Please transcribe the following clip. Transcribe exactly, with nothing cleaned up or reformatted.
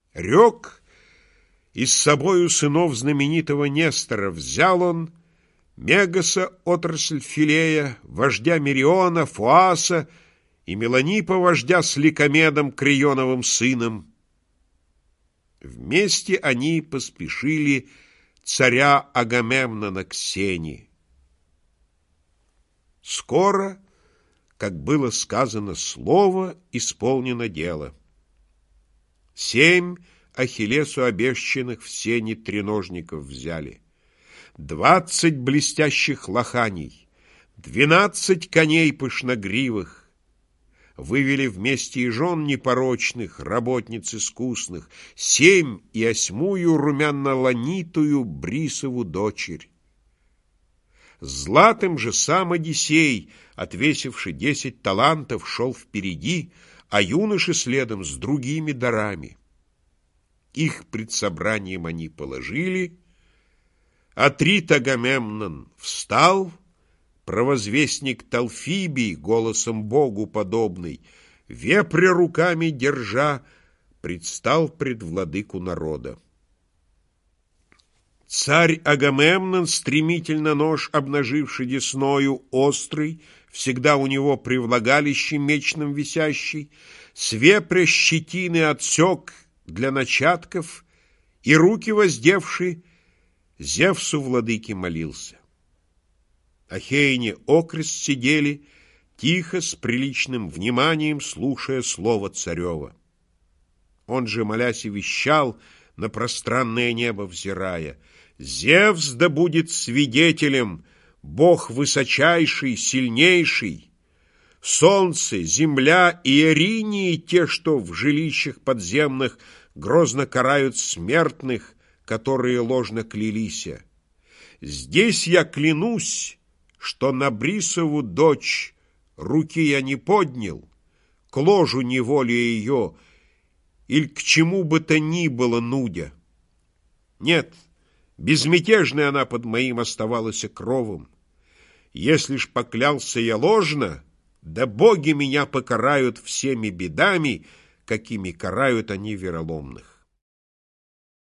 Рек, и с собою сынов знаменитого Нестора взял он, Мегаса, отрасль Филея, вождя Мериона, Фоаса и Меланипа, вождя с Ликомедом, Крионовым сыном. Вместе они поспешили царя Агамемнона к сени. Скоро, как было сказано слово, исполнено дело. Семь Ахиллесу обещанных в сени треножников взяли, двадцать блестящих лоханий, двенадцать коней пышногривых, вывели вместе и жен непорочных, работниц искусных, семь и осьмую румяно-ланитую Брисову дочерь. Златым же сам Одиссей, отвесивший десять талантов, шел впереди, а юноши следом с другими дарами. Их пред собранием они положили. Атрит Агамемнон встал, провозвестник Талфибий, голосом Богу подобный, вепря руками держа, предстал пред владыку народа. Царь Агамемнон, стремительно нож обнаживший десною, острый, всегда у него при влагалище мечном висящий, с вепря щетины отсек для начатков и руки воздевший, Зевсу владыке молился. Ахейне окрест сидели, тихо, с приличным вниманием, слушая слово царева. Он же, молясь, и вещал, на пространное небо взирая: «Зевс да будет свидетелем, Бог высочайший, сильнейший! Солнце, земля и Эринии, те, что в жилищах подземных грозно карают смертных, которые ложно клялися. Здесь я клянусь, что на Брисову дочь руки я не поднял, к ложу не воля ее, или к чему бы то ни было нудя. Нет, безмятежной она под моим оставалась кровом. Если ж поклялся я ложно, да боги меня покарают всеми бедами, какими карают они вероломных».